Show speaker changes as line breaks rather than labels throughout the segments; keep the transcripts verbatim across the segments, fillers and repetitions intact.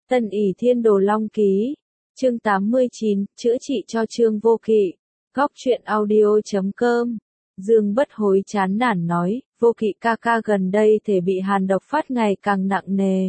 Tân ỷ thiên đồ long ký. Chương tám mươi chín, chữa trị cho Trương Vô Kỵ. Góc truyện audio chấm com. Dương Bất Hối chán nản nói, Vô Kỵ ca ca gần đây thể bị hàn độc phát ngày càng nặng nề.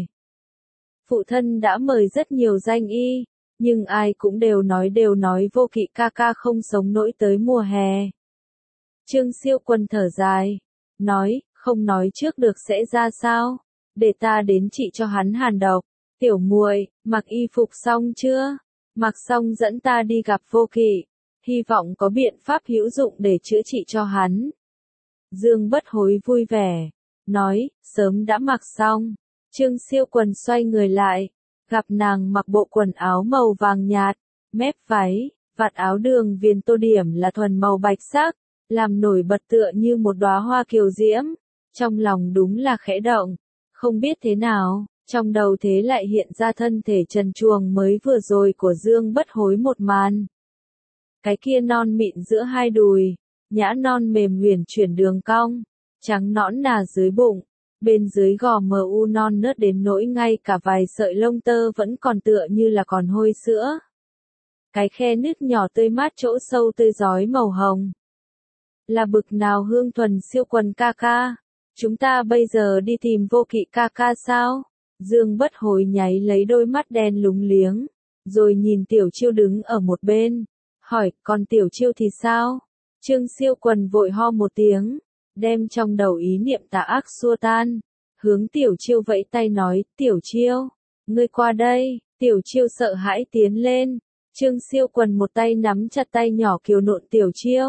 Phụ thân đã mời rất nhiều danh y, nhưng ai cũng đều nói đều nói Vô Kỵ ca ca không sống nổi tới mùa hè. Trương Siêu Quân thở dài, nói, không nói trước được sẽ ra sao, để ta đến trị cho hắn hàn độc. Tiểu muội, mặc y phục xong chưa? Mặc xong dẫn ta đi gặp Vô Kỵ, hy vọng có biện pháp hữu dụng để chữa trị cho hắn. Dương Bất Hối vui vẻ, nói, sớm đã mặc xong. Trương Siêu Quân xoay người lại, gặp nàng mặc bộ quần áo màu vàng nhạt, mép váy, vạt áo đường viền tô điểm là thuần màu bạch sắc, làm nổi bật tựa như một đóa hoa kiều diễm. Trong lòng đúng là khẽ động, không biết thế nào, trong đầu thế lại hiện ra thân thể trần truồng mới vừa rồi của Dương Bất Hối một màn. Cái kia non mịn giữa hai đùi, nhã non mềm huyền chuyển đường cong, trắng nõn nà dưới bụng, bên dưới gò mờ u non nớt đến nỗi ngay cả vài sợi lông tơ vẫn còn tựa như là còn hôi sữa. Cái khe nứt nhỏ tươi mát chỗ sâu tươi rói màu hồng. Là bực nào hương thuần Siêu Quân ca ca, chúng ta bây giờ đi tìm Vô Kỵ ca ca sao? Dương Bất Hối nháy lấy đôi mắt đen lúng liếng, rồi nhìn Tiểu Chiêu đứng ở một bên, hỏi, còn Tiểu Chiêu thì sao? Trương Siêu Quân vội ho một tiếng, đem trong đầu ý niệm tà ác xua tan, hướng Tiểu Chiêu vẫy tay nói, Tiểu Chiêu, ngươi qua đây. Tiểu Chiêu sợ hãi tiến lên, Trương Siêu Quân một tay nắm chặt tay nhỏ kiều nộn Tiểu Chiêu,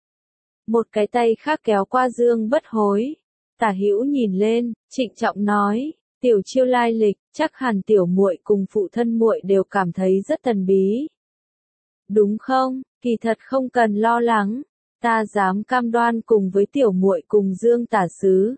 một cái tay khác kéo qua Dương Bất Hối, tả hữu nhìn lên, trịnh trọng nói, Tiểu Chiêu lai lịch, chắc hẳn tiểu muội cùng phụ thân muội đều cảm thấy rất thần bí. Đúng không? Kỳ thật không cần lo lắng, ta dám cam đoan cùng với tiểu muội cùng Dương tả sứ.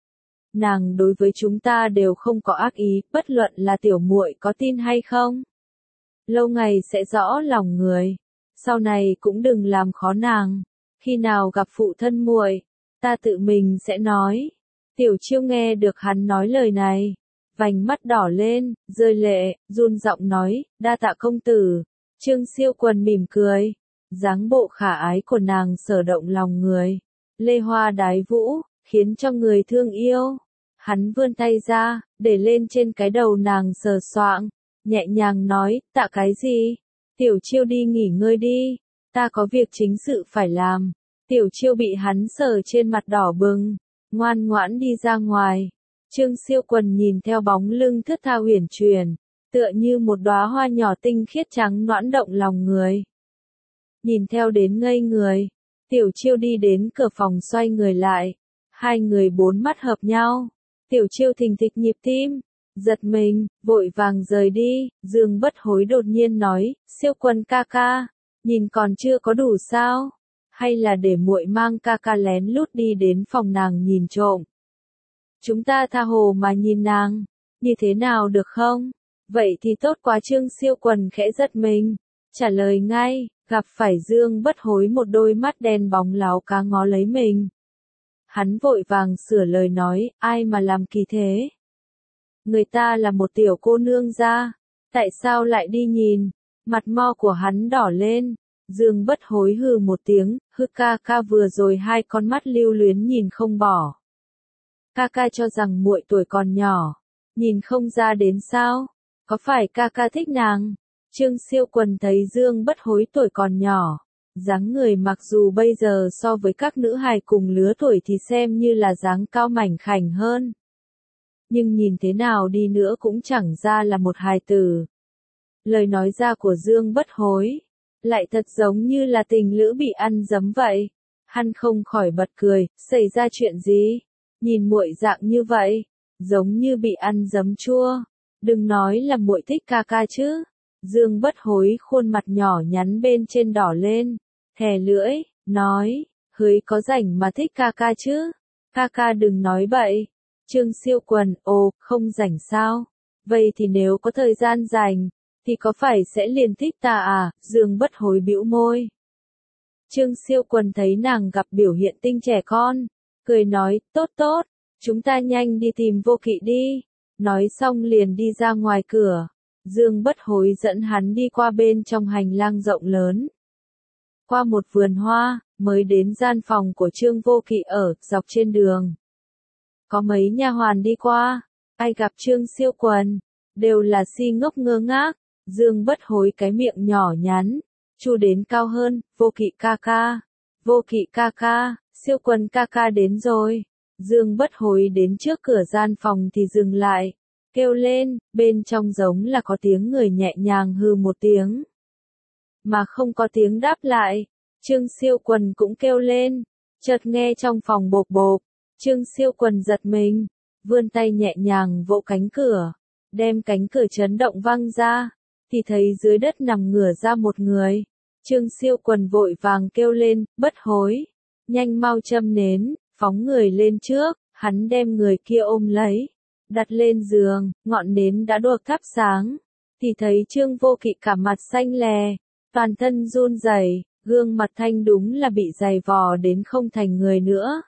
Nàng đối với chúng ta đều không có ác ý, bất luận là tiểu muội có tin hay không. Lâu ngày sẽ rõ lòng người, sau này cũng đừng làm khó nàng, khi nào gặp phụ thân muội, ta tự mình sẽ nói. Tiểu Chiêu nghe được hắn nói lời này, vành mắt đỏ lên, rơi lệ, run giọng nói, đa tạ công tử. Trương Siêu Quân mỉm cười, dáng bộ khả ái của nàng sở động lòng người, lê hoa đái vũ, khiến cho người thương yêu. Hắn vươn tay ra, để lên trên cái đầu nàng sờ soạng, nhẹ nhàng nói, tạ cái gì? Tiểu Chiêu đi nghỉ ngơi đi, ta có việc chính sự phải làm. Tiểu Chiêu bị hắn sờ trên mặt đỏ bừng, ngoan ngoãn đi ra ngoài. Trương Siêu Quân nhìn theo bóng lưng thướt tha huyền chuyển, tựa như một đóa hoa nhỏ tinh khiết trắng nõn động lòng người. Nhìn theo đến ngây người, Tiểu Chiêu đi đến cửa phòng xoay người lại, hai người bốn mắt hợp nhau. Tiểu Chiêu thình thịch nhịp tim, giật mình, vội vàng rời đi. Dương Bất Hối đột nhiên nói, Siêu Quân ca ca, nhìn còn chưa có đủ sao? Hay là để muội mang ca ca lén lút đi đến phòng nàng nhìn trộm? Chúng ta tha hồ mà nhìn nàng, như thế nào được không? Vậy thì tốt quá. Trương Siêu Quân khẽ giật mình, trả lời ngay, gặp phải Dương Bất Hối một đôi mắt đen bóng láo cá ngó lấy mình. Hắn vội vàng sửa lời nói, ai mà làm kỳ thế? Người ta là một tiểu cô nương gia, tại sao lại đi nhìn? Mặt mo của hắn đỏ lên. Dương Bất Hối hừ một tiếng, hứ ca ca vừa rồi hai con mắt lưu luyến nhìn không bỏ. Ca ca cho rằng muội tuổi còn nhỏ, nhìn không ra đến sao? Có phải ca ca thích nàng? Trương Siêu Quân thấy Dương Bất Hối tuổi còn nhỏ, dáng người mặc dù bây giờ so với các nữ hài cùng lứa tuổi thì xem như là dáng cao mảnh khảnh hơn. Nhưng nhìn thế nào đi nữa cũng chẳng ra là một hài tử. Lời nói ra của Dương Bất Hối lại thật giống như là tình lữ bị ăn giấm vậy. Hắn không khỏi bật cười, xảy ra chuyện gì? Nhìn muội dạng như vậy, giống như bị ăn giấm chua. Đừng nói là muội thích ca ca chứ. Dương Bất Hối khuôn mặt nhỏ nhắn bên trên đỏ lên, thè lưỡi, nói, hưới có rảnh mà thích ca ca chứ. Ca ca đừng nói bậy. Trương Siêu Quân, ồ, không rảnh sao? Vậy thì nếu có thời gian rảnh, thì có phải sẽ liền thích ta à? Dương Bất Hối bĩu môi. Trương Siêu Quân thấy nàng gặp biểu hiện tinh trẻ con, cười nói, tốt tốt, chúng ta nhanh đi tìm Vô Kỵ đi. Nói xong liền đi ra ngoài cửa. Dương Bất Hối dẫn hắn đi qua bên trong hành lang rộng lớn. Qua một vườn hoa, mới đến gian phòng của Trương Vô Kỵ ở, dọc trên đường. Có mấy nha hoàn đi qua, ai gặp Trương Siêu Quần, đều là si ngốc ngơ ngác. Dương Bất Hối cái miệng nhỏ nhắn, chu đến cao hơn, Vô Kỵ ca ca, Vô Kỵ ca ca, Siêu Quần ca ca đến rồi. Dương Bất Hối đến trước cửa gian phòng thì dừng lại, kêu lên, bên trong giống là có tiếng người nhẹ nhàng hừ một tiếng. Mà không có tiếng đáp lại, Trương Siêu Quần cũng kêu lên, chợt nghe trong phòng bộp bộp, Trương Siêu Quần giật mình, vươn tay nhẹ nhàng vỗ cánh cửa, đem cánh cửa chấn động văng ra, thì thấy dưới đất nằm ngửa ra một người. Trương Siêu Quần vội vàng kêu lên, Bất Hối, nhanh mau châm nến, phóng người lên trước, hắn đem người kia ôm lấy, đặt lên giường, ngọn nến đã được thắp sáng, thì thấy Trương Vô Kỵ cả mặt xanh lè, toàn thân run rẩy, gương mặt thanh đúng là bị dày vò đến không thành người nữa.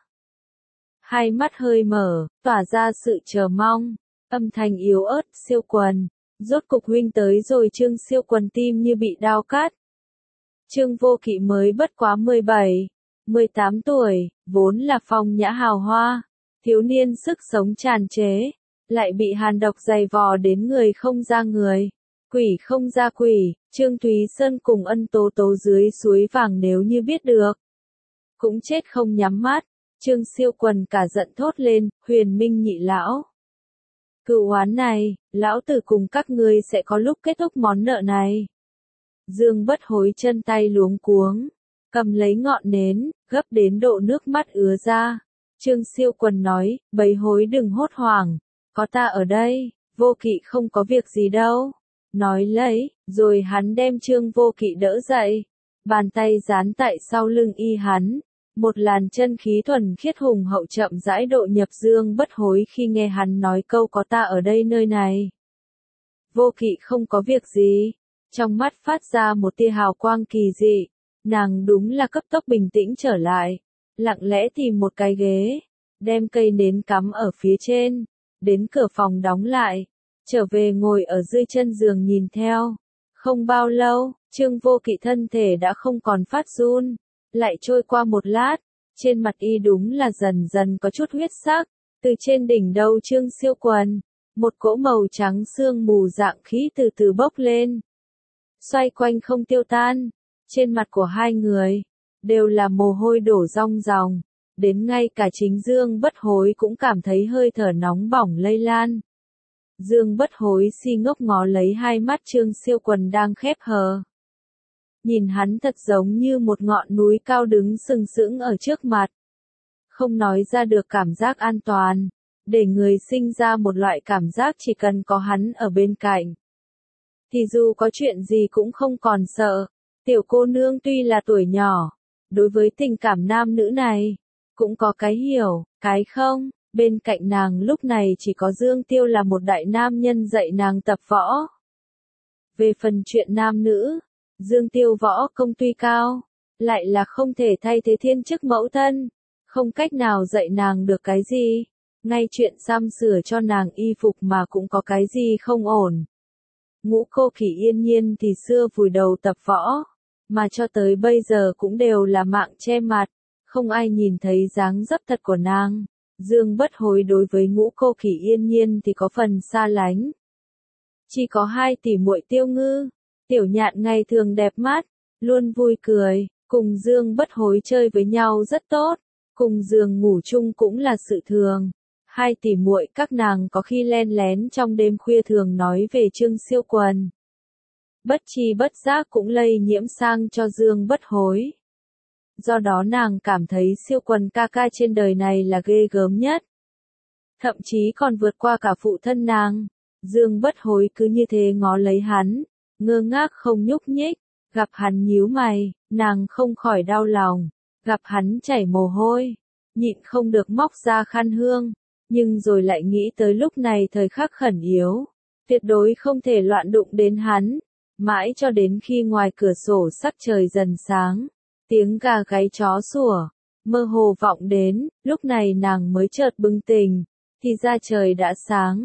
Hai mắt hơi mở, tỏa ra sự chờ mong, âm thanh yếu ớt, Siêu Quần, rốt cục huynh tới rồi. Trương Siêu Quần tim như bị đao cắt. Trương Vô Kỵ mới bất quá mười bảy, mười tám tuổi, vốn là phong nhã hào hoa, thiếu niên sức sống tràn trề, lại bị hàn độc dày vò đến người không ra người, quỷ không ra quỷ. Trương Thúy Sơn cùng Ân Tố Tố dưới suối vàng nếu như biết được, cũng chết không nhắm mắt. Trương Siêu Quần cả giận thốt lên, Huyền Minh nhị lão, cựu oán này, lão tử cùng các ngươi sẽ có lúc kết thúc món nợ này. Dương Bất Hối chân tay luống cuống, cầm lấy ngọn nến, gấp đến độ nước mắt ứa ra. Trương Siêu Quần nói, bầy hối đừng hốt hoảng, có ta ở đây, Vô Kỵ không có việc gì đâu. Nói lấy, rồi hắn đem Trương Vô Kỵ đỡ dậy, bàn tay dán tại sau lưng y hắn. Một làn chân khí thuần khiết hùng hậu chậm rãi độ nhập Dương Bất Hối khi nghe hắn nói câu có ta ở đây nơi này. Vô Kỵ không có việc gì, trong mắt phát ra một tia hào quang kỳ dị, nàng đúng là cấp tốc bình tĩnh trở lại, lặng lẽ tìm một cái ghế, đem cây nến cắm ở phía trên, đến cửa phòng đóng lại, trở về ngồi ở dưới chân giường nhìn theo. Không bao lâu, Trương Vô Kỵ thân thể đã không còn phát run. Lại trôi qua một lát, trên mặt y đúng là dần dần có chút huyết sắc, từ trên đỉnh đầu Trương Siêu Quần, một cỗ màu trắng sương mù dạng khí từ từ bốc lên, xoay quanh không tiêu tan. Trên mặt của hai người đều là mồ hôi đổ ròng ròng, đến ngay cả chính Dương Bất Hối cũng cảm thấy hơi thở nóng bỏng lây lan. Dương Bất Hối si ngốc ngó lấy hai mắt Trương Siêu Quần đang khép hờ. Nhìn hắn thật giống như một ngọn núi cao đứng sừng sững ở trước mặt. Không nói ra được cảm giác an toàn, để người sinh ra một loại cảm giác chỉ cần có hắn ở bên cạnh, thì dù có chuyện gì cũng không còn sợ. Tiểu cô nương tuy là tuổi nhỏ, đối với tình cảm nam nữ này, cũng có cái hiểu, cái không. Bên cạnh nàng lúc này chỉ có Dương Tiêu là một đại nam nhân dạy nàng tập võ. Về phần chuyện nam nữ, Dương Tiêu võ công tuy cao, lại là không thể thay thế thiên chức mẫu thân, không cách nào dạy nàng được cái gì, ngay chuyện sắm sửa cho nàng y phục mà cũng có cái gì không ổn. Ngũ cô Kỷ Yên Nhiên thì xưa vùi đầu tập võ, mà cho tới bây giờ cũng đều là mạng che mặt, không ai nhìn thấy dáng dấp thật của nàng. Dương Bất Hối đối với Ngũ cô Kỷ Yên Nhiên thì có phần xa lánh. Chỉ có hai tỷ muội Tiêu Ngư, Tiểu Nhạn ngày thường đẹp mắt, luôn vui cười, cùng Dương Bất Hối chơi với nhau rất tốt, cùng giường ngủ chung cũng là sự thường. Hai tỷ muội các nàng có khi len lén trong đêm khuya thường nói về Trương Siêu Quần. Bất chi bất giác cũng lây nhiễm sang cho Dương Bất Hối. Do đó nàng cảm thấy Siêu Quần ca ca trên đời này là ghê gớm nhất. Thậm chí còn vượt qua cả phụ thân nàng. Dương Bất Hối cứ như thế ngó lấy hắn, ngơ ngác không nhúc nhích, gặp hắn nhíu mày, nàng không khỏi đau lòng, gặp hắn chảy mồ hôi, nhịn không được móc ra khăn hương, nhưng rồi lại nghĩ tới lúc này thời khắc khẩn yếu, tuyệt đối không thể loạn đụng đến hắn, mãi cho đến khi ngoài cửa sổ sắc trời dần sáng, tiếng gà gáy chó sủa, mơ hồ vọng đến, lúc này nàng mới chợt bừng tỉnh, thì ra trời đã sáng.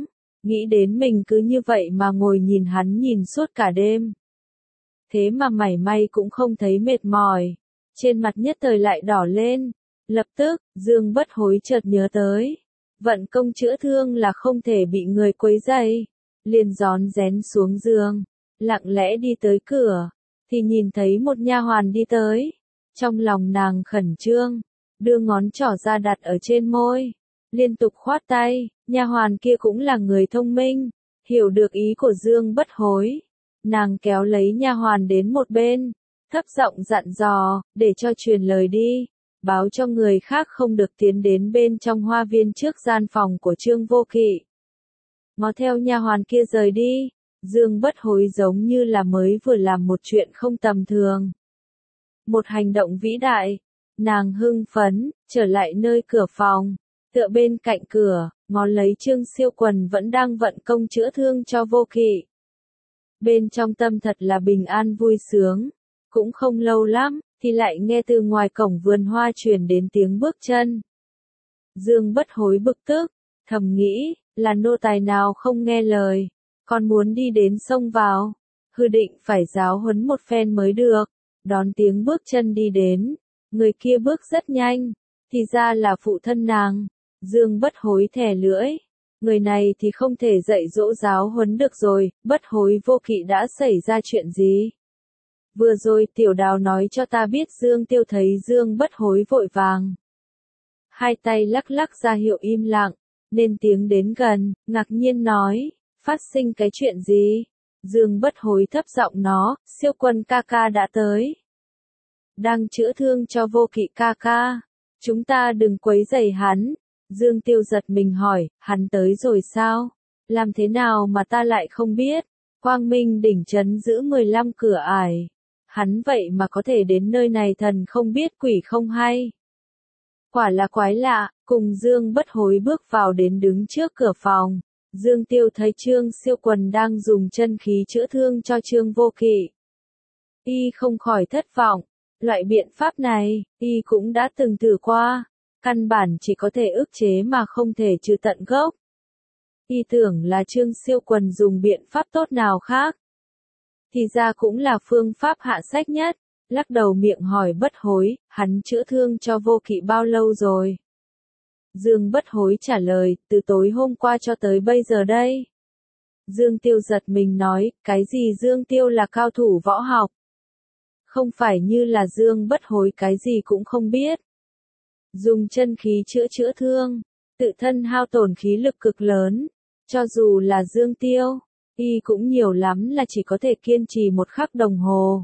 nghĩ đến mình cứ như vậy mà ngồi nhìn hắn nhìn suốt cả đêm. Thế mà mảy may cũng không thấy mệt mỏi, trên mặt nhất thời lại đỏ lên. Lập tức, Dương Bất Hối chợt nhớ tới, vận công chữa thương là không thể bị người quấy rầy, liền rón rén xuống giường, lặng lẽ đi tới cửa, thì nhìn thấy một nha hoàn đi tới. Trong lòng nàng khẩn trương, đưa ngón trỏ ra đặt ở trên môi, liên tục khoát tay. Nha hoàn kia cũng là người thông minh, hiểu được ý của Dương Bất Hối. Nàng kéo lấy nha hoàn đến một bên, thấp giọng dặn dò, để cho truyền lời đi, báo cho người khác không được tiến đến bên trong hoa viên trước gian phòng của Trương Vô Kỵ. Ngó theo nha hoàn kia rời đi, Dương Bất Hối giống như là mới vừa làm một chuyện không tầm thường. Một hành động vĩ đại, nàng hưng phấn, trở lại nơi cửa phòng, tựa bên cạnh cửa, ngó lấy Trương Siêu Quần vẫn đang vận công chữa thương cho Vô Kỵ. Bên trong tâm thật là bình an vui sướng, cũng không lâu lắm, thì lại nghe từ ngoài cổng vườn hoa truyền đến tiếng bước chân. Dương Bất Hối bực tức, thầm nghĩ, là nô tài nào không nghe lời, còn muốn đi đến xông vào, hư định phải giáo huấn một phen mới được. Đón tiếng bước chân đi đến, người kia bước rất nhanh, thì ra là phụ thân nàng. Dương Bất Hối thè lưỡi, người này thì không thể dạy dỗ giáo huấn được rồi. Bất Hối Vô Kỵ đã xảy ra chuyện gì? Vừa rồi Tiểu Đào nói cho ta biết Dương Tiêu thấy Dương Bất Hối vội vàng, hai tay lắc lắc ra hiệu im lặng, nên tiếng đến gần, ngạc nhiên nói, phát sinh cái chuyện gì? Dương Bất Hối thấp giọng nó, Siêu Quân ca ca đã tới, đang chữa thương cho Vô Kỵ ca ca, chúng ta đừng quấy rầy hắn. Dương Tiêu giật mình hỏi, hắn tới rồi sao? Làm thế nào mà ta lại không biết? Quang Minh đỉnh trấn giữ mười lăm cửa ải, hắn vậy mà có thể đến nơi này, thần không biết quỷ không hay. Quả là quái lạ. Cùng Dương Bất Hối bước vào đến đứng trước cửa phòng, Dương Tiêu thấy Trương Siêu Quần đang dùng chân khí chữa thương cho Trương Vô Kỵ. Y không khỏi thất vọng, loại biện pháp này, Y cũng đã từng thử qua, căn bản chỉ có thể ức chế mà không thể trừ tận gốc. Y tưởng là Trương Siêu Quần dùng biện pháp tốt nào khác, thì ra cũng là phương pháp hạ sách nhất. Lắc đầu miệng hỏi Bất Hối, hắn chữa thương cho Vô Kỵ bao lâu rồi? Dương Bất Hối trả lời, từ tối hôm qua cho tới bây giờ đây. Dương Tiêu giật mình nói, cái gì Dương Tiêu là cao thủ võ học? Không phải như là Dương Bất Hối cái gì cũng không biết. Dùng chân khí chữa chữa thương, tự thân hao tổn khí lực cực lớn, cho dù là Dương Tiêu, y cũng nhiều lắm là chỉ có thể kiên trì một khắc đồng hồ.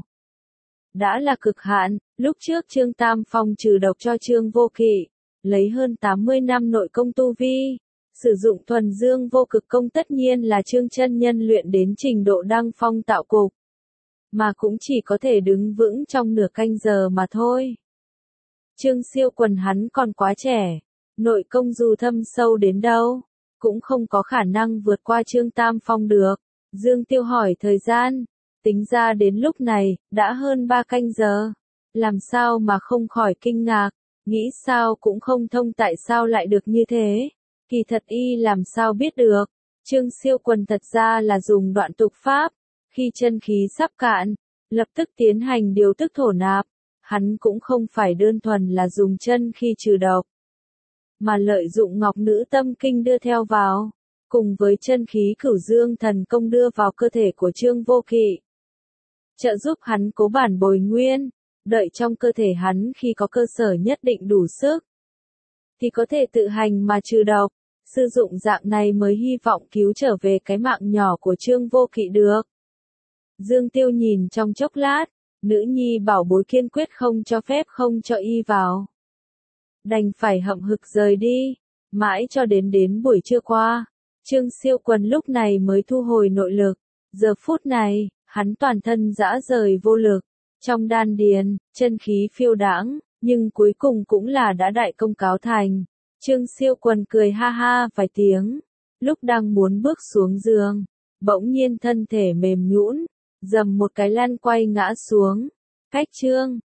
Đã là cực hạn. Lúc trước Trương Tam Phong trừ độc cho Trương Vô Kỵ, lấy hơn tám mươi năm nội công tu vi, sử dụng thuần dương vô cực công, tất nhiên là Trương chân nhân luyện đến trình độ đăng phong tạo cục, mà cũng chỉ có thể đứng vững trong nửa canh giờ mà thôi. Trương Siêu Quần hắn còn quá trẻ, nội công dù thâm sâu đến đâu, cũng không có khả năng vượt qua Trương Tam Phong được. Dương Tiêu hỏi thời gian, tính ra đến lúc này, đã hơn ba canh giờ. Làm sao mà không khỏi kinh ngạc, nghĩ sao cũng không thông tại sao lại được như thế. Kỳ thật y làm sao biết được, Trương Siêu Quần thật ra là dùng đoạn tục pháp, khi chân khí sắp cạn, lập tức tiến hành điều tức thổ nạp. Hắn cũng không phải đơn thuần là dùng chân khi trừ độc, mà lợi dụng Ngọc Nữ Tâm Kinh đưa theo vào, cùng với chân khí Cửu Dương Thần Công đưa vào cơ thể của Trương Vô Kỵ, trợ giúp hắn cố bản bồi nguyên, đợi trong cơ thể hắn khi có cơ sở nhất định đủ sức, thì có thể tự hành mà trừ độc. Sử dụng dạng này mới hy vọng cứu trở về cái mạng nhỏ của Trương Vô Kỵ được. Dương Tiêu nhìn trong chốc lát, nữ nhi bảo bối kiên quyết không cho phép không cho y vào. Đành phải hậm hực rời đi, mãi cho đến đến buổi trưa qua, Trương Siêu Quần lúc này mới thu hồi nội lực. Giờ phút này, hắn toàn thân rã rời vô lực, trong đan điền, chân khí phiêu đãng, nhưng cuối cùng cũng là đã đại công cáo thành. Trương Siêu Quần cười ha ha vài tiếng, lúc đang muốn bước xuống giường, bỗng nhiên thân thể mềm nhũn, dầm một cái lăn quay ngã xuống. Cách Trương